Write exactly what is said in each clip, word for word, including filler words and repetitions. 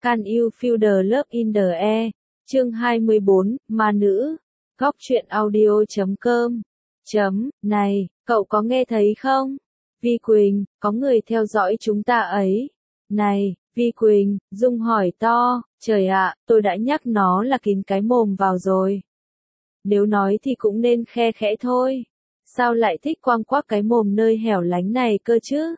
Can you feel the love in the air? Chương hai mươi bốn, Ma nữ. Góc truyện audio chấm com. Chấm, này, cậu có nghe thấy không? Vi Quỳnh, có người theo dõi chúng ta ấy. Này, Vi Quỳnh, Dung hỏi to, trời ạ, tôi đã nhắc nó là kín cái mồm vào rồi. Nếu nói thì cũng nên khe khẽ thôi. Sao lại thích quăng quác cái mồm nơi hẻo lánh này cơ chứ?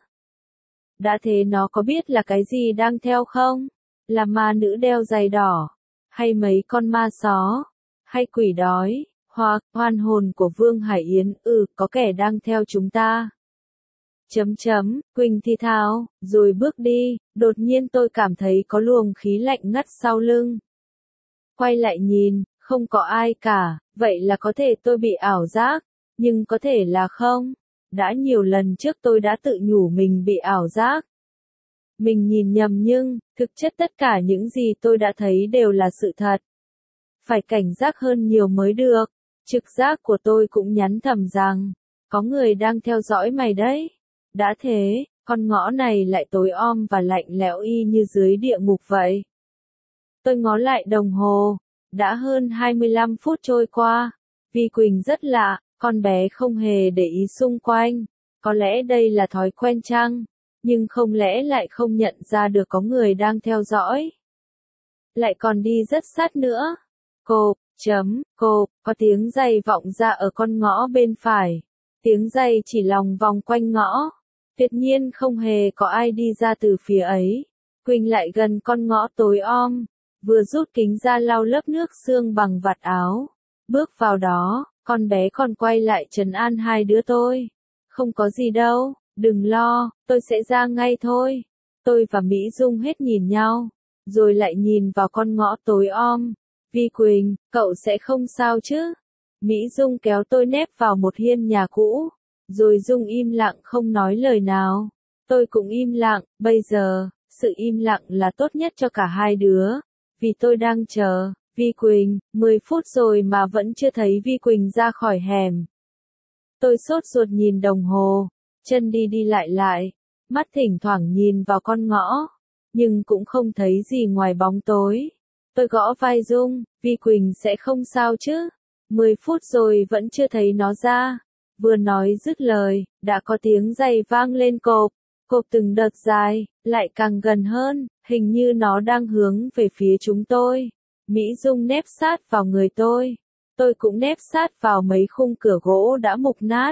Đã thế nó có biết là cái gì đang theo không? Là ma nữ đeo giày đỏ? Hay mấy con ma só? Hay quỷ đói? Hoặc oan hồn của Vương Hải Yến? Ừ, có kẻ đang theo chúng ta. Chấm chấm, Quỳnh thì thào, rồi bước đi, đột nhiên tôi cảm thấy có luồng khí lạnh ngắt sau lưng. Quay lại nhìn, không có ai cả, vậy là có thể tôi bị ảo giác, nhưng có thể là không. Đã nhiều lần trước tôi đã tự nhủ mình bị ảo giác. Mình nhìn nhầm nhưng, thực chất tất cả những gì tôi đã thấy đều là sự thật. Phải cảnh giác hơn nhiều mới được. Trực giác của tôi cũng nhắn thầm rằng, có người đang theo dõi mày đấy. Đã thế, con ngõ này lại tối om và lạnh lẽo y như dưới địa ngục vậy. Tôi ngó lại đồng hồ, đã hơn hai mươi lăm phút trôi qua. Vi Quỳnh rất lạ, con bé không hề để ý xung quanh. Có lẽ đây là thói quen chăng? Nhưng không lẽ lại không nhận ra được có người đang theo dõi? Lại còn đi rất sát nữa. Cộp, chấm, cộp, có tiếng giày vọng ra ở con ngõ bên phải. Tiếng giày chỉ lòng vòng quanh ngõ. Tuyệt nhiên không hề có ai đi ra từ phía ấy. Quỳnh lại gần con ngõ tối om, vừa rút kính ra lau lớp nước sương bằng vạt áo. Bước vào đó, con bé còn quay lại trấn an hai đứa tôi. Không có gì đâu, đừng lo, tôi sẽ ra ngay thôi. Tôi và Mỹ Dung hết nhìn nhau, rồi lại nhìn vào con ngõ tối om. Vi Quỳnh, cậu sẽ không sao chứ? Mỹ Dung kéo tôi nép vào một hiên nhà cũ. Rồi Dung im lặng không nói lời nào. Tôi cũng im lặng, bây giờ, sự im lặng là tốt nhất cho cả hai đứa. Vì tôi đang chờ, Vi Quỳnh, mười phút rồi mà vẫn chưa thấy Vi Quỳnh ra khỏi hẻm. Tôi sốt ruột nhìn đồng hồ, chân đi đi lại lại, mắt thỉnh thoảng nhìn vào con ngõ, nhưng cũng không thấy gì ngoài bóng tối. Tôi gõ vai Dung, Vi Quỳnh sẽ không sao chứ? Mười phút rồi vẫn chưa thấy nó ra. Vừa nói dứt lời, đã có tiếng giày vang lên cộp, cộp từng đợt dài, lại càng gần hơn, hình như nó đang hướng về phía chúng tôi. Mỹ Dung nép sát vào người tôi, tôi cũng nép sát vào mấy khung cửa gỗ đã mục nát.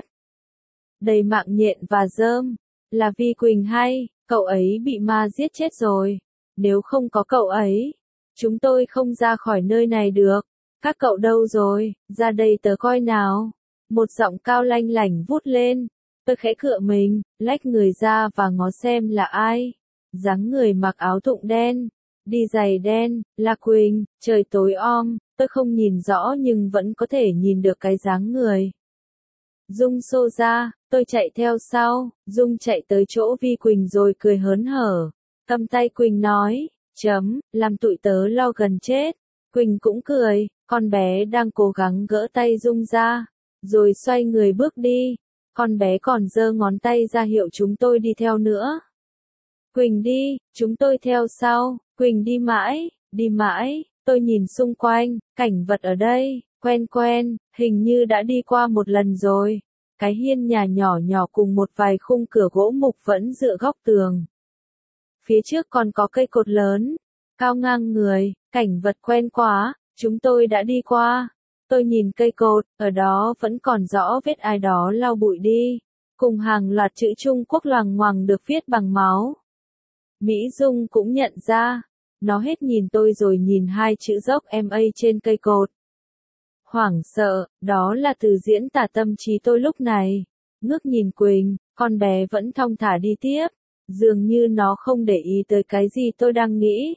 Đầy mạng nhện và rơm, là Vi Quỳnh hay, cậu ấy bị ma giết chết rồi. Nếu không có cậu ấy, chúng tôi không ra khỏi nơi này được. Các cậu đâu rồi, ra đây tớ coi nào. Một giọng cao lanh lảnh vút lên. Tôi khẽ cựa mình, lách người ra và ngó xem là ai. Dáng người mặc áo thụng đen, đi giày đen, là Quỳnh. Trời tối om, tôi không nhìn rõ nhưng vẫn có thể nhìn được cái dáng người. Dung xô ra, tôi chạy theo sau. Dung chạy tới chỗ Vi Quỳnh rồi cười hớn hở. Cầm tay Quỳnh nói, chấm, làm tụi tớ lo gần chết. Quỳnh cũng cười, con bé đang cố gắng gỡ tay Dung ra. Rồi xoay người bước đi, con bé còn giơ ngón tay ra hiệu chúng tôi đi theo nữa. Quỳnh đi, chúng tôi theo sau, Quỳnh đi mãi, đi mãi, tôi nhìn xung quanh, cảnh vật ở đây, quen quen, hình như đã đi qua một lần rồi. Cái hiên nhà nhỏ nhỏ cùng một vài khung cửa gỗ mục vẫn dựa góc tường. Phía trước còn có cây cột lớn, cao ngang người, cảnh vật quen quá, chúng tôi đã đi qua. Tôi nhìn cây cột, ở đó vẫn còn rõ vết ai đó lau bụi đi, cùng hàng loạt chữ Trung Quốc loằng ngoằng được viết bằng máu. Mỹ Dung cũng nhận ra, nó hết nhìn tôi rồi nhìn hai chữ dốc em a trên cây cột. Hoảng sợ, đó là từ diễn tả tâm trí tôi lúc này. Ngước nhìn Quỳnh, con bé vẫn thong thả đi tiếp, dường như nó không để ý tới cái gì tôi đang nghĩ.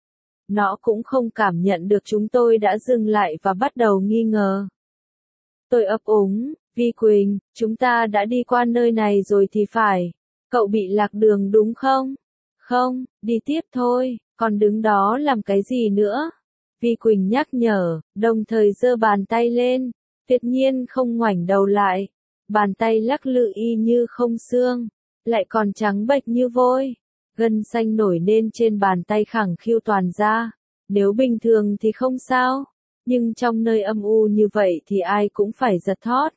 Nó cũng không cảm nhận được chúng tôi đã dừng lại và bắt đầu nghi ngờ. Tôi ấp úng, Vi Quỳnh, chúng ta đã đi qua nơi này rồi thì phải. Cậu bị lạc đường đúng không? Không, đi tiếp thôi, còn đứng đó làm cái gì nữa? Vi Quỳnh nhắc nhở, đồng thời giơ bàn tay lên, tuyệt nhiên không ngoảnh đầu lại. Bàn tay lắc lư y như không xương, lại còn trắng bệch như vôi. Gân xanh nổi lên trên bàn tay khẳng khiu toàn ra. Nếu bình thường thì không sao, nhưng trong nơi âm u như vậy thì ai cũng phải giật thót.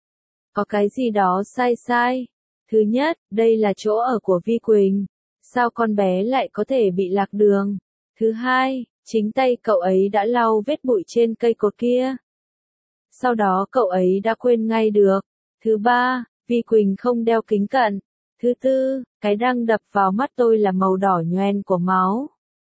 Có cái gì đó sai sai. Thứ nhất, đây là chỗ ở của Vi Quỳnh. Sao con bé lại có thể bị lạc đường? Thứ hai, chính tay cậu ấy đã lau vết bụi trên cây cột kia. Sau đó cậu ấy đã quên ngay được. Thứ ba, Vi Quỳnh không đeo kính cận. Thứ tư, cái đang đập vào mắt tôi là màu đỏ nhoen của máu.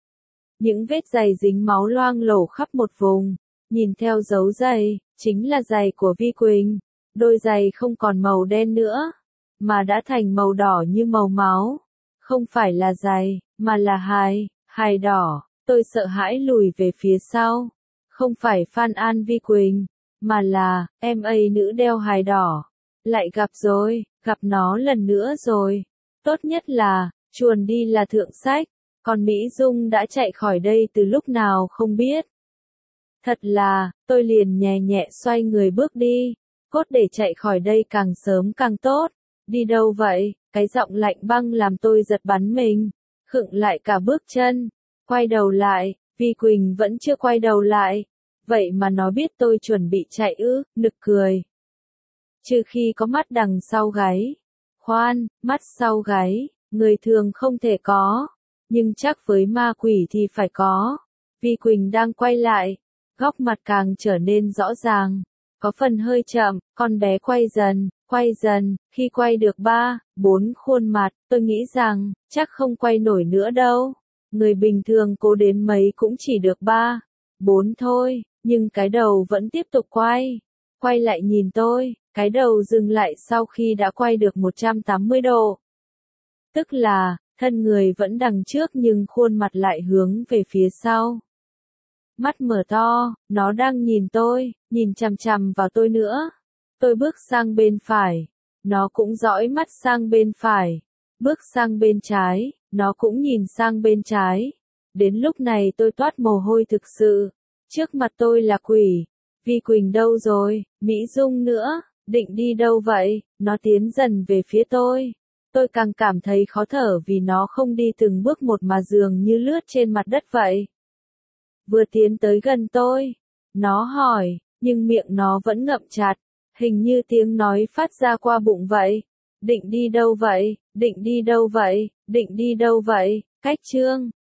Những vết giày dính máu loang lổ khắp một vùng. Nhìn theo dấu giày, chính là giày của Vi Quỳnh. Đôi giày không còn màu đen nữa, mà đã thành màu đỏ như màu máu. Không phải là giày, mà là hài, hài đỏ. Tôi sợ hãi lùi về phía sau. Không phải Phan An Vi Quỳnh, mà là, em ấy nữ đeo hài đỏ. Lại gặp rồi, gặp nó lần nữa rồi. Tốt nhất là, chuồn đi là thượng sách. Còn Mỹ Dung đã chạy khỏi đây từ lúc nào không biết. Thật là, tôi liền nhẹ nhẹ xoay người bước đi. Cốt để chạy khỏi đây càng sớm càng tốt. Đi đâu vậy? Cái giọng lạnh băng làm tôi giật bắn mình. Khựng lại cả bước chân. Quay đầu lại, Vi Quỳnh vẫn chưa quay đầu lại. Vậy mà nó biết tôi chuẩn bị chạy ư, nực cười. Trừ khi có mắt đằng sau gáy. Khoan, mắt sau gáy, người thường không thể có. Nhưng chắc với ma quỷ thì phải có. Vi Quỳnh đang quay lại. Góc mặt càng trở nên rõ ràng. Có phần hơi chậm, con bé quay dần, quay dần. Khi quay được ba, bốn khuôn mặt, tôi nghĩ rằng, chắc không quay nổi nữa đâu. Người bình thường cố đến mấy cũng chỉ được ba, bốn thôi. Nhưng cái đầu vẫn tiếp tục quay. Quay lại nhìn tôi, cái đầu dừng lại sau khi đã quay được một trăm tám mươi độ. Tức là, thân người vẫn đằng trước nhưng khuôn mặt lại hướng về phía sau. Mắt mở to, nó đang nhìn tôi, nhìn chằm chằm vào tôi nữa. Tôi bước sang bên phải, nó cũng dõi mắt sang bên phải. Bước sang bên trái, nó cũng nhìn sang bên trái. Đến lúc này tôi toát mồ hôi thực sự. Trước mặt tôi là quỷ. Vi Quỳnh đâu rồi? Mỹ Dung nữa, định đi đâu vậy? Nó tiến dần về phía tôi. Tôi càng cảm thấy khó thở vì nó không đi từng bước một mà dường như lướt trên mặt đất vậy. Vừa tiến tới gần tôi, nó hỏi, nhưng miệng nó vẫn ngậm chặt, hình như tiếng nói phát ra qua bụng vậy. Định đi đâu vậy? Định đi đâu vậy? Định đi đâu vậy? Cách chương